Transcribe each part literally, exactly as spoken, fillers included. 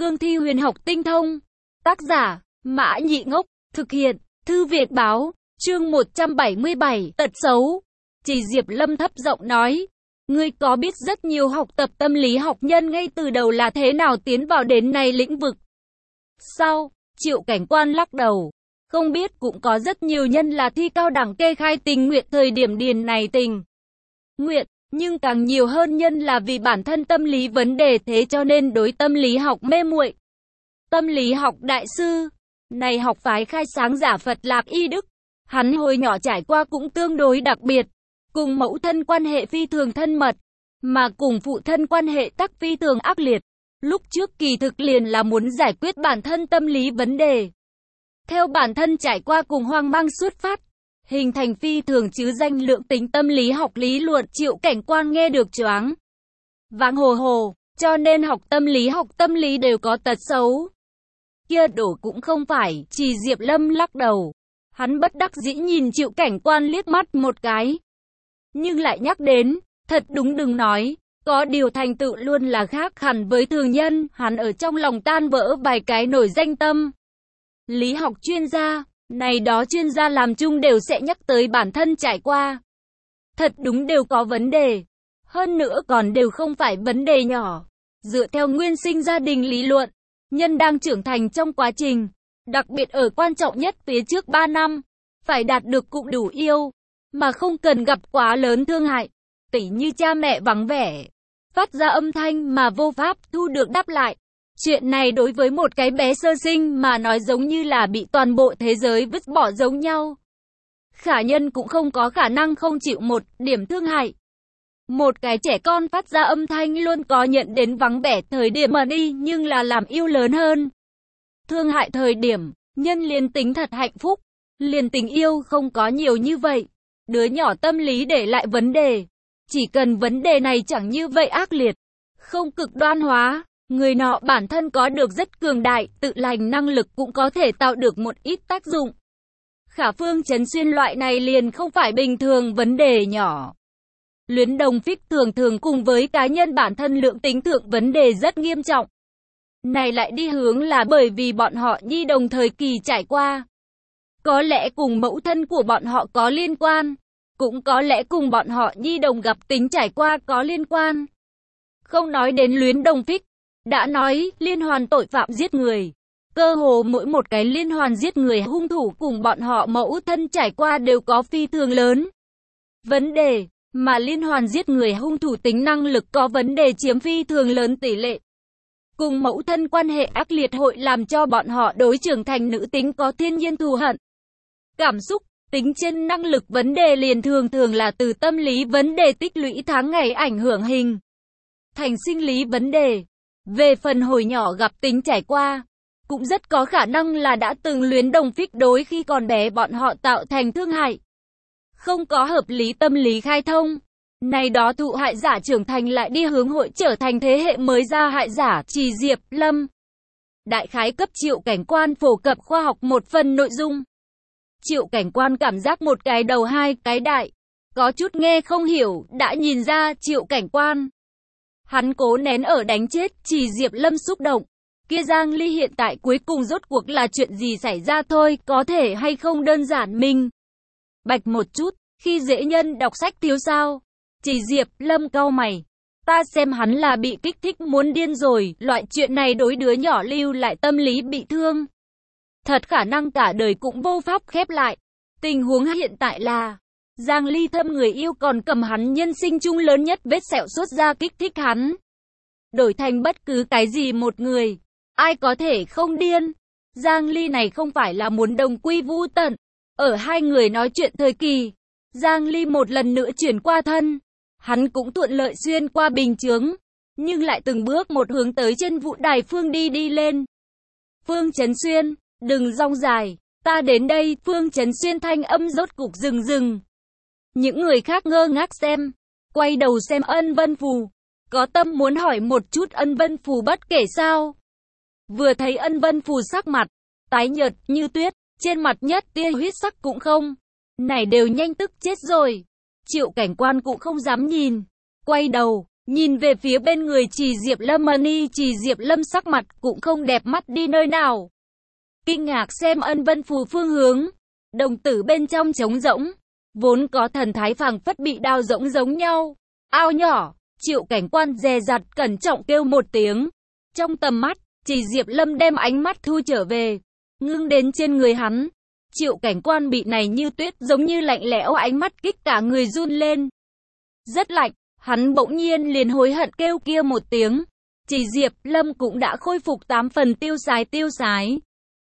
Cương thi huyền học tinh thông. Tác giả, Mã Nhị Ngốc, thực hiện, Thư Việt báo, chương một trăm bảy mươi bảy, tật xấu. Chỉ Diệp Lâm thấp giọng nói, ngươi có biết rất nhiều học tập tâm lý học nhân ngay từ đầu là thế nào tiến vào đến này lĩnh vực? Sao? Triệu Cảnh Quan lắc đầu. Không biết, cũng có rất nhiều nhân là thi cao đẳng kê khai tình nguyện thời điểm điền này tình nguyện, nhưng càng nhiều hơn nhân là vì bản thân tâm lý vấn đề, thế cho nên đối tâm lý học mê muội. Tâm lý học đại sư này học phái khai sáng giả Phật Lạc Y Đức, hắn hồi nhỏ trải qua cũng tương đối đặc biệt, cùng mẫu thân quan hệ phi thường thân mật, mà cùng phụ thân quan hệ tắc phi thường ác liệt. Lúc trước kỳ thực liền là muốn giải quyết bản thân tâm lý vấn đề. Theo bản thân trải qua cùng hoang mang xuất phát, hình thành phi thường chứ danh lượng tính tâm lý học lý luận. Triệu Cảnh Quan nghe được choáng váng hồ hồ, cho nên học tâm lý học tâm lý đều có tật xấu. Kia đổ cũng không phải, Chỉ Diệp Lâm lắc đầu. Hắn bất đắc dĩ nhìn Triệu Cảnh Quan liếc mắt một cái. Nhưng lại nhắc đến, thật đúng đừng nói, có điều thành tựu luôn là khác hẳn với thường nhân, hắn ở trong lòng tan vỡ vài cái nổi danh tâm lý học chuyên gia, này đó chuyên gia làm chung đều sẽ nhắc tới bản thân trải qua. Thật đúng đều có vấn đề, hơn nữa còn đều không phải vấn đề nhỏ. Dựa theo nguyên sinh gia đình lý luận, nhân đang trưởng thành trong quá trình, đặc biệt ở quan trọng nhất phía trước ba năm, phải đạt được cũng đủ yêu, mà không cần gặp quá lớn thương hại, tỉ như cha mẹ vắng vẻ, phát ra âm thanh mà vô pháp thu được đáp lại. Chuyện này đối với một cái bé sơ sinh mà nói giống như là bị toàn bộ thế giới vứt bỏ giống nhau. Khả nhân cũng không có khả năng không chịu một điểm thương hại. Một cái trẻ con phát ra âm thanh luôn có nhận đến vắng vẻ thời điểm mà đi, nhưng là làm yêu lớn hơn thương hại thời điểm, nhân liền tính thật hạnh phúc, liền tình yêu không có nhiều như vậy. Đứa nhỏ tâm lý để lại vấn đề, chỉ cần vấn đề này chẳng như vậy ác liệt, không cực đoan hóa, người nọ bản thân có được rất cường đại, tự lành năng lực cũng có thể tạo được một ít tác dụng. Khả Phương Chấn Xuyên loại này liền không phải bình thường vấn đề nhỏ. Luyến đồng phích thường thường cùng với cá nhân bản thân lượng tính thượng vấn đề rất nghiêm trọng. Này lại đi hướng là bởi vì bọn họ nhi đồng thời kỳ trải qua. Có lẽ cùng mẫu thân của bọn họ có liên quan, cũng có lẽ cùng bọn họ nhi đồng gặp tính trải qua có liên quan. Không nói đến luyến đồng phích, đã nói liên hoàn tội phạm giết người. Cơ hồ mỗi một cái liên hoàn giết người hung thủ cùng bọn họ mẫu thân trải qua đều có phi thường lớn vấn đề, mà liên hoàn giết người hung thủ tính năng lực có vấn đề chiếm phi thường lớn tỷ lệ. Cùng mẫu thân quan hệ ác liệt hội làm cho bọn họ đối trưởng thành nữ tính có thiên nhiên thù hận. Cảm xúc, tính trên năng lực vấn đề liền thường thường là từ tâm lý vấn đề tích lũy tháng ngày ảnh hưởng hình thành sinh lý vấn đề. Về phần hồi nhỏ gặp tính trải qua, cũng rất có khả năng là đã từng luyến đồng phích đối khi còn bé bọn họ tạo thành thương hại. Không có hợp lý tâm lý khai thông. Này đó thụ hại giả trưởng thành lại đi hướng hội trở thành thế hệ mới ra hại giả. Chỉ Diệp Lâm đại khái cấp Triệu Cảnh Quan phổ cập khoa học một phần nội dung. Triệu Cảnh Quan cảm giác một cái đầu hai cái đại, có chút nghe không hiểu, đã nhìn ra Triệu Cảnh Quan. Hắn cố nén ở đánh chết Chỉ Diệp Lâm xúc động. Kia Giang Ly hiện tại cuối cùng rốt cuộc là chuyện gì xảy ra thôi, có thể hay không đơn giản mình bạch một chút, khi dễ nhân đọc sách thiếu sao? Chỉ Diệp Lâm cau mày. Ta xem hắn là bị kích thích muốn điên rồi, loại chuyện này đối đứa nhỏ lưu lại tâm lý bị thương. Thật khả năng cả đời cũng vô pháp khép lại. Tình huống hiện tại là, Giang Ly thâm người yêu còn cầm hắn nhân sinh chung lớn nhất vết sẹo xuất ra kích thích hắn. Đổi thành bất cứ cái gì một người, ai có thể không điên? Giang Ly này không phải là muốn đồng quy vu tận. Ở hai người nói chuyện thời kỳ, Giang Ly một lần nữa chuyển qua thân. Hắn cũng thuận lợi xuyên qua bình chướng, nhưng lại từng bước một hướng tới trên vũ đài Phương đi đi lên. Phương Chấn Xuyên, đừng rong dài, ta đến đây. Phương Chấn Xuyên thanh âm rốt cục dừng dừng. Những người khác ngơ ngác xem, quay đầu xem Ân Vân Phù. Có tâm muốn hỏi một chút Ân Vân Phù bất kể sao. Vừa thấy Ân Vân Phù sắc mặt tái nhợt như tuyết, trên mặt nhất tia huyết sắc cũng không. Này đều nhanh tức chết rồi. Triệu Cảnh Quan cũng không dám nhìn, quay đầu, Nhìn về phía bên người Trì Diệp Lâm Mani, Trì Diệp Lâm sắc mặt cũng không đẹp mắt đi nơi nào. Kinh ngạc xem Ân Vân Phù phương hướng, đồng tử bên trong trống rỗng, vốn có thần thái phảng phất bị đao rỗng giống nhau. Ao nhỏ, Triệu Cảnh Quan dè dặt cẩn trọng kêu một tiếng. Trong tầm mắt, Trì Diệp Lâm đem ánh mắt thu trở về, ngưng đến trên người hắn. Triệu Cảnh Quan bị này như tuyết giống như lạnh lẽo ánh mắt kích cả người run lên. Rất lạnh, hắn bỗng nhiên liền hối hận kêu kia một tiếng. Trì Diệp Lâm cũng đã khôi phục tám phần tiêu sái tiêu sái.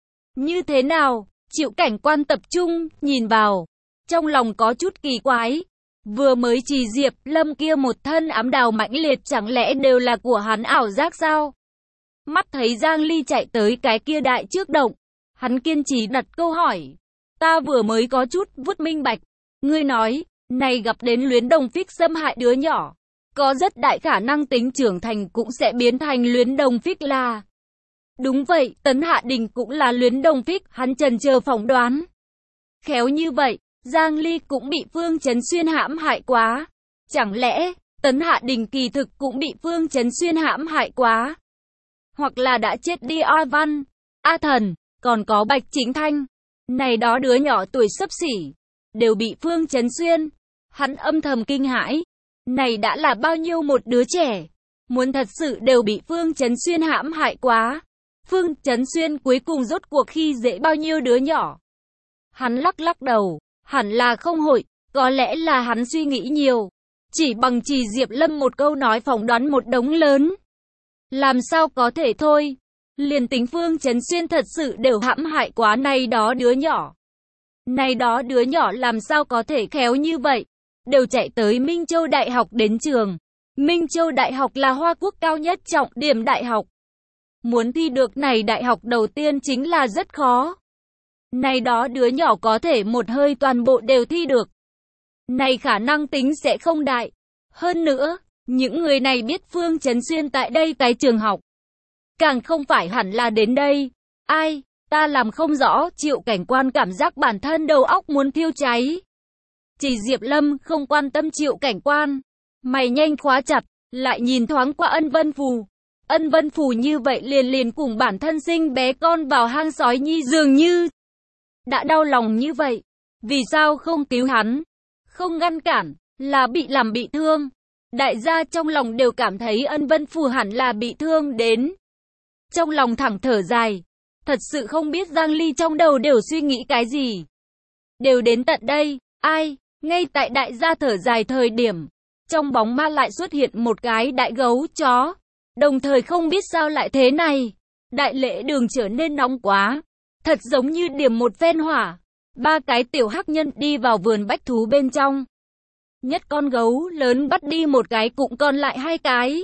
Như thế nào? Triệu Cảnh Quan tập trung, nhìn vào. Trong lòng có chút kỳ quái. Vừa mới Trì Diệp Lâm kia một thân ám đào mãnh liệt chẳng lẽ đều là của hắn ảo giác sao? Mắt thấy Giang Ly chạy tới cái kia đại trước động. Hắn kiên trì đặt câu hỏi. Ta vừa mới có chút vút minh bạch. Ngươi nói, này gặp đến Luyến Đồng Phích xâm hại đứa nhỏ. Có rất đại khả năng tính trưởng thành cũng sẽ biến thành Luyến Đồng Phích là. Đúng vậy, Tấn Hạ Đình cũng là Luyến Đồng Phích, hắn chần chờ phỏng đoán. Khéo như vậy, Giang Ly cũng bị Phương Chấn Xuyên hãm hại quá. Chẳng lẽ, Tấn Hạ Đình kỳ thực cũng bị Phương Chấn Xuyên hãm hại quá? Hoặc là đã chết đi A Văn, A Thần, còn có Bạch Chính Thanh. Này đó đứa nhỏ tuổi xấp xỉ, đều bị Phương Chấn Xuyên. Hắn âm thầm kinh hãi. Này đã là bao nhiêu một đứa trẻ. Muốn thật sự đều bị Phương Chấn Xuyên hãm hại quá. Phương Chấn Xuyên cuối cùng rốt cuộc khi dễ bao nhiêu đứa nhỏ. Hắn lắc lắc đầu. Hẳn là không hội. Có lẽ là hắn suy nghĩ nhiều. Chỉ bằng Trì Diệp Lâm một câu nói phỏng đoán một đống lớn. Làm sao có thể thôi. Liền tính Phương Chấn Xuyên thật sự đều hãm hại quá này đó đứa nhỏ. Này đó đứa nhỏ làm sao có thể khéo như vậy. Đều chạy tới Minh Châu Đại học đến trường. Minh Châu Đại học là Hoa Quốc cao nhất trọng điểm đại học. Muốn thi được này đại học đầu tiên chính là rất khó. Này đó đứa nhỏ có thể một hơi toàn bộ đều thi được. Này khả năng tính sẽ không đại. Hơn nữa, những người này biết Phương Chấn Xuyên tại đây cái trường học. Càng không phải hẳn là đến đây. Ai, ta làm không rõ. Triệu Cảnh Quan cảm giác bản thân đầu óc muốn thiêu cháy. Trì Diệp Lâm không quan tâm Triệu Cảnh Quan. Mày nhanh khóa chặt, lại nhìn thoáng qua Ân Vân Phù. Ân Vân Phù như vậy liền liền cùng bản thân sinh bé con vào hang sói nhi dường như. Đã đau lòng như vậy, vì sao không cứu hắn? Không ngăn cản, là bị làm bị thương. Đại gia trong lòng đều cảm thấy Ân Vân Phù hẳn là bị thương đến. Trong lòng thẳng thở dài. Thật sự không biết Giang Ly trong đầu đều suy nghĩ cái gì. Đều đến tận đây, ai, ngay tại đại gia thở dài thời điểm. Trong bóng ma lại xuất hiện một cái đại gấu chó. Đồng thời không biết sao lại thế này. Đại lễ đường trở nên nóng quá. Thật giống như điểm một phen hỏa. Ba cái tiểu hắc nhân đi vào vườn bách thú bên trong. Nhất con gấu lớn bắt đi một cái cũng còn lại hai cái.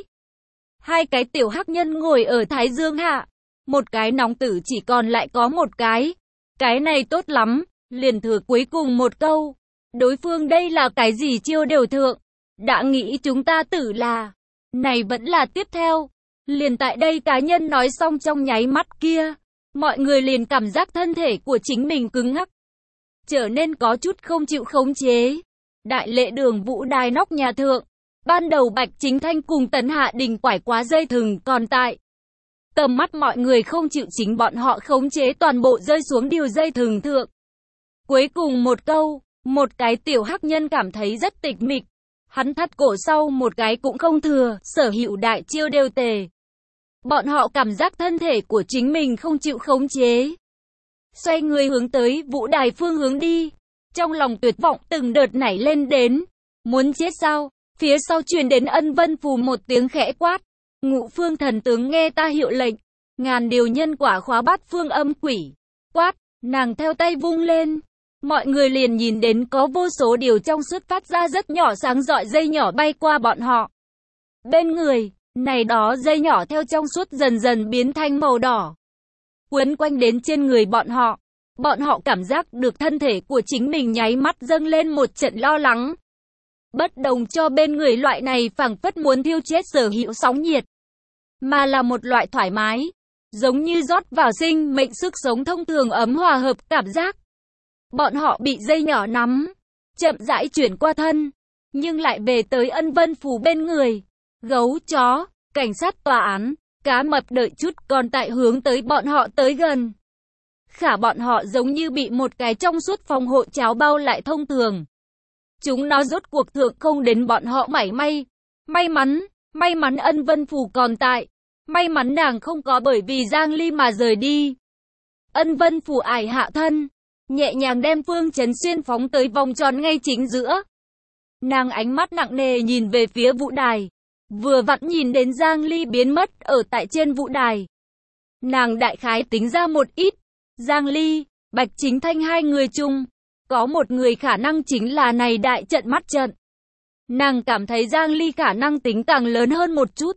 Hai cái tiểu hắc nhân ngồi ở thái dương hạ. Một cái nóng tử chỉ còn lại có một cái. Cái này tốt lắm, liền thừa cuối cùng một câu. Đối phương đây là cái gì chiêu đều thượng. Đã nghĩ chúng ta tử là. Này vẫn là tiếp theo. Liền tại đây cá nhân nói xong trong nháy mắt kia. Mọi người liền cảm giác thân thể của chính mình cứng ngắc. Trở nên có chút không chịu khống chế. Đại lễ đường vũ đài nóc nhà thượng. Ban đầu Bạch Chính Thanh cùng Tấn Hạ Đình quải quá dây thừng còn tại. Tầm mắt mọi người không chịu chính bọn họ khống chế toàn bộ rơi xuống điều dây thừng thượng. Cuối cùng một câu, một cái tiểu hắc nhân cảm thấy rất tịch mịch. Hắn thắt cổ sau một cái cũng không thừa, sở hữu đại chiêu đều tề. Bọn họ cảm giác thân thể của chính mình không chịu khống chế. Xoay người hướng tới vũ đài phương hướng đi. Trong lòng tuyệt vọng từng đợt nảy lên đến. Muốn chết sao? Phía sau truyền đến Ân Vân Phù một tiếng khẽ quát. Ngũ phương thần tướng nghe ta hiệu lệnh. Ngàn điều nhân quả khóa bát phương âm quỷ. Quát, nàng theo tay vung lên. Mọi người liền nhìn đến có vô số điều trong suốt phát ra rất nhỏ sáng rọi dây nhỏ bay qua bọn họ. Bên người, này đó dây nhỏ theo trong suốt dần dần biến thành màu đỏ. Quấn quanh đến trên người bọn họ. Bọn họ cảm giác được thân thể của chính mình nháy mắt dâng lên một trận lo lắng. Bất đồng cho bên người loại này phảng phất muốn thiêu chết sở hữu sóng nhiệt. Mà là một loại thoải mái. Giống như rót vào sinh mệnh sức sống thông thường ấm hòa hợp cảm giác. Bọn họ bị dây nhỏ nắm. Chậm rãi chuyển qua thân. Nhưng lại về tới Ân Vân Phù bên người. gấu, chó, cảnh sát, tòa án, cá mập đợi chút còn tại hướng tới bọn họ tới gần. Khả bọn họ giống như bị một cái trong suốt phòng hộ cháo bao lại thông thường. Chúng nó rốt cuộc thượng không đến bọn họ mảy may. May mắn, may mắn Ân Vân Phù còn tại. May mắn nàng không có bởi vì Giang Ly mà rời đi. Ân Vân Phù ải hạ thân, nhẹ nhàng đem Phương Chấn Xuyên phóng tới vòng tròn ngay chính giữa. Nàng ánh mắt nặng nề nhìn về phía vũ đài, vừa vặn nhìn đến Giang Ly biến mất ở tại trên vũ đài. Nàng đại khái tính ra một ít, Giang Ly, Bạch Chính Thanh hai người chung, có một người khả năng chính là này đại trận mắt trận. Nàng cảm thấy Giang Ly khả năng tính càng lớn hơn một chút.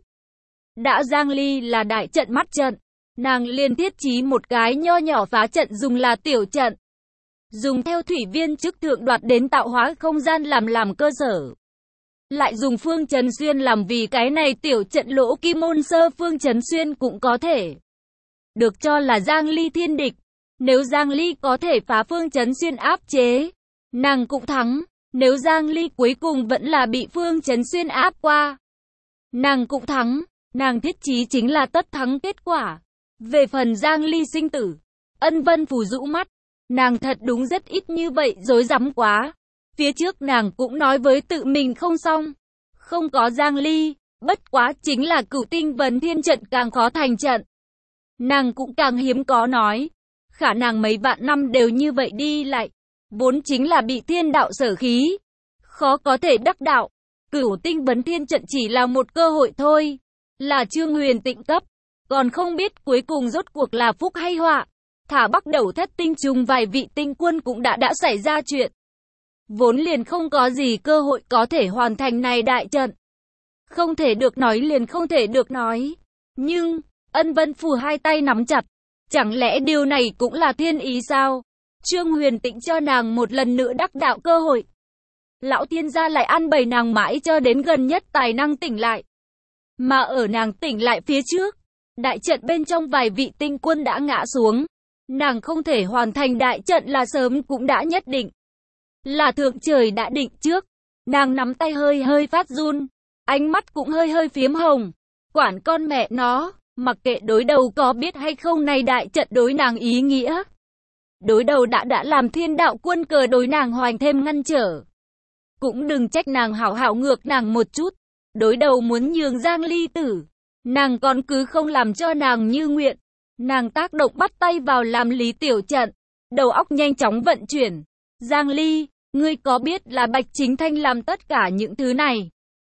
Đã Giang Ly là đại trận mắt trận, nàng liền thiết trí một cái nho nhỏ phá trận dùng là tiểu trận. Dùng theo thủy viên chức thượng đoạt đến tạo hóa không gian làm làm cơ sở. Lại dùng Phương Chấn Xuyên làm vì cái này tiểu trận lỗ kim môn sơ Phương Chấn Xuyên cũng có thể. Được cho là Giang Ly thiên địch. Nếu Giang Ly có thể phá Phương Chấn Xuyên áp chế, nàng cũng thắng. Nếu Giang Ly cuối cùng vẫn là bị Phương Chấn Xuyên áp qua, nàng cũng thắng. Nàng thiết chí chính là tất thắng kết quả. Về phần Giang Ly sinh tử, Ân Vân Phù rũ mắt. Nàng thật đúng rất ít như vậy dối rắm quá. Phía trước nàng cũng nói với tự mình không xong. Không có Giang Ly, bất quá chính là Cửu Tinh Vấn Thiên trận càng khó thành trận. Nàng cũng càng hiếm có nói. Khả năng mấy vạn năm đều như vậy đi lại. Vốn chính là bị thiên đạo sở khí. Khó có thể đắc đạo. Cửu Tinh Vấn Thiên trận chỉ là một cơ hội thôi. Là Trương Huyền Tịnh cấp. Còn không biết cuối cùng rốt cuộc là phúc hay họa. Thả Bắc Đầu Thất Tinh trùng vài vị tinh quân cũng đã đã xảy ra chuyện. Vốn liền không có gì cơ hội có thể hoàn thành này đại trận. Không thể được nói liền không thể được nói. Nhưng, Ân Vân Phù hai tay nắm chặt. Chẳng lẽ điều này cũng là thiên ý sao? Trương Huyền Tịnh cho nàng một lần nữa đắc đạo cơ hội. Lão thiên gia lại ăn bầy nàng mãi cho đến gần nhất tài năng tỉnh lại. Mà ở nàng tỉnh lại phía trước, đại trận bên trong vài vị tinh quân đã ngã xuống. Nàng không thể hoàn thành đại trận là sớm cũng đã nhất định. Là thượng trời đã định trước. Nàng nắm tay hơi hơi phát run. Ánh mắt cũng hơi hơi phiếm hồng. Quản con mẹ nó, mặc kệ đối đầu có biết hay không này đại trận đối nàng ý nghĩa. Đối đầu đã đã làm thiên đạo quân cờ đối nàng hoành thêm ngăn trở. Cũng đừng trách nàng hảo hảo ngược nàng một chút. Đối đầu muốn nhường Giang Ly tử. Nàng còn cứ không làm cho nàng như nguyện. Nàng tác động bắt tay vào làm lý tiểu trận. Đầu óc nhanh chóng vận chuyển. Giang Ly, ngươi có biết là Bạch Chính Thanh làm tất cả những thứ này?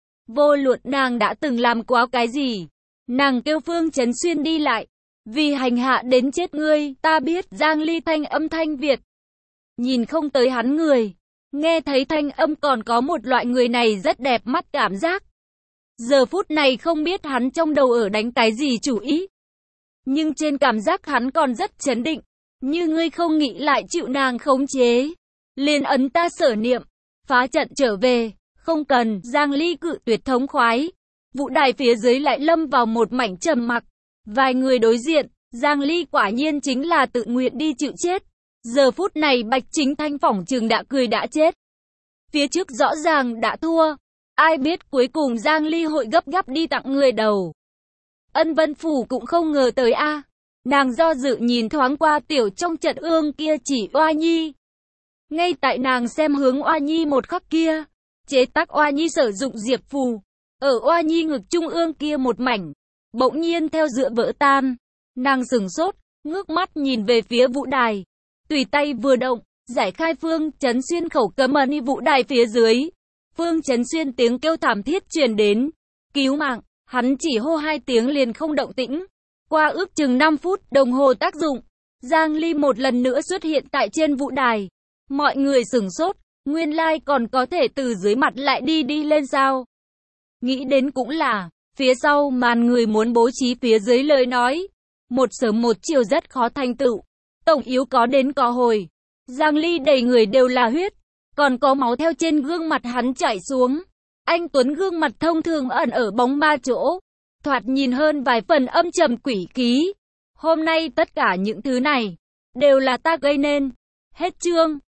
Vô luận nàng đã từng làm quá cái gì? Nàng kêu Phương Chấn Xuyên đi lại. Vì hành hạ đến chết ngươi, ta biết. Giang Ly thanh âm thanh Việt. Nhìn không tới hắn người. Nghe thấy thanh âm còn có một loại người này rất đẹp mắt cảm giác. Giờ phút này không biết hắn trong đầu ở đánh cái gì chủ ý. Nhưng trên cảm giác hắn còn rất chấn định. Như ngươi không nghĩ lại chịu nàng khống chế. Liền ấn ta sở niệm. Phá trận trở về. Không cần. Giang Ly cự tuyệt thống khoái. Vũ đài phía dưới lại lâm vào một mảnh trầm mặc. Vài người đối diện. Giang Ly quả nhiên chính là tự nguyện đi chịu chết. Giờ phút này Bạch Chính Thanh phỏng chừng đã cười đã chết. Phía trước rõ ràng đã thua. Ai biết cuối cùng Giang Ly hội gấp gáp đi tặng người đầu. Ân Vân Phù cũng không ngờ tới a. À. Nàng do dự nhìn thoáng qua tiểu trong trận ương kia chỉ Oa Nhi. Ngay tại nàng xem hướng Oa Nhi một khắc kia, chế tác Oa Nhi sử dụng diệp phù. Ở Oa Nhi ngực trung ương kia một mảnh, bỗng nhiên theo dựa vỡ tan. Nàng sửng sốt, ngước mắt nhìn về phía vũ đài. Tùy tay vừa động, giải khai Phương Chấn Xuyên khẩu cấm ấn vũ đài phía dưới. Phương Chấn Xuyên tiếng kêu thảm thiết truyền đến. Cứu mạng, hắn chỉ hô hai tiếng liền không động tĩnh. Qua ước chừng năm phút đồng hồ tác dụng, Giang Ly một lần nữa xuất hiện tại trên vũ đài. Mọi người sửng sốt, nguyên lai còn có thể từ dưới mặt lại đi đi lên sao. Nghĩ đến cũng là, phía sau màn người muốn bố trí phía dưới lời nói. Một sớm một chiều rất khó thành tựu. Tổng yếu có đến có hồi. Giang Ly đầy người đều là huyết. Còn có máu theo trên gương mặt hắn chảy xuống. Anh Tuấn gương mặt thông thường ẩn ở bóng ma chỗ. Thoạt nhìn hơn vài phần âm trầm quỷ ký. Hôm nay tất cả những thứ này đều là ta gây nên. Hết chương.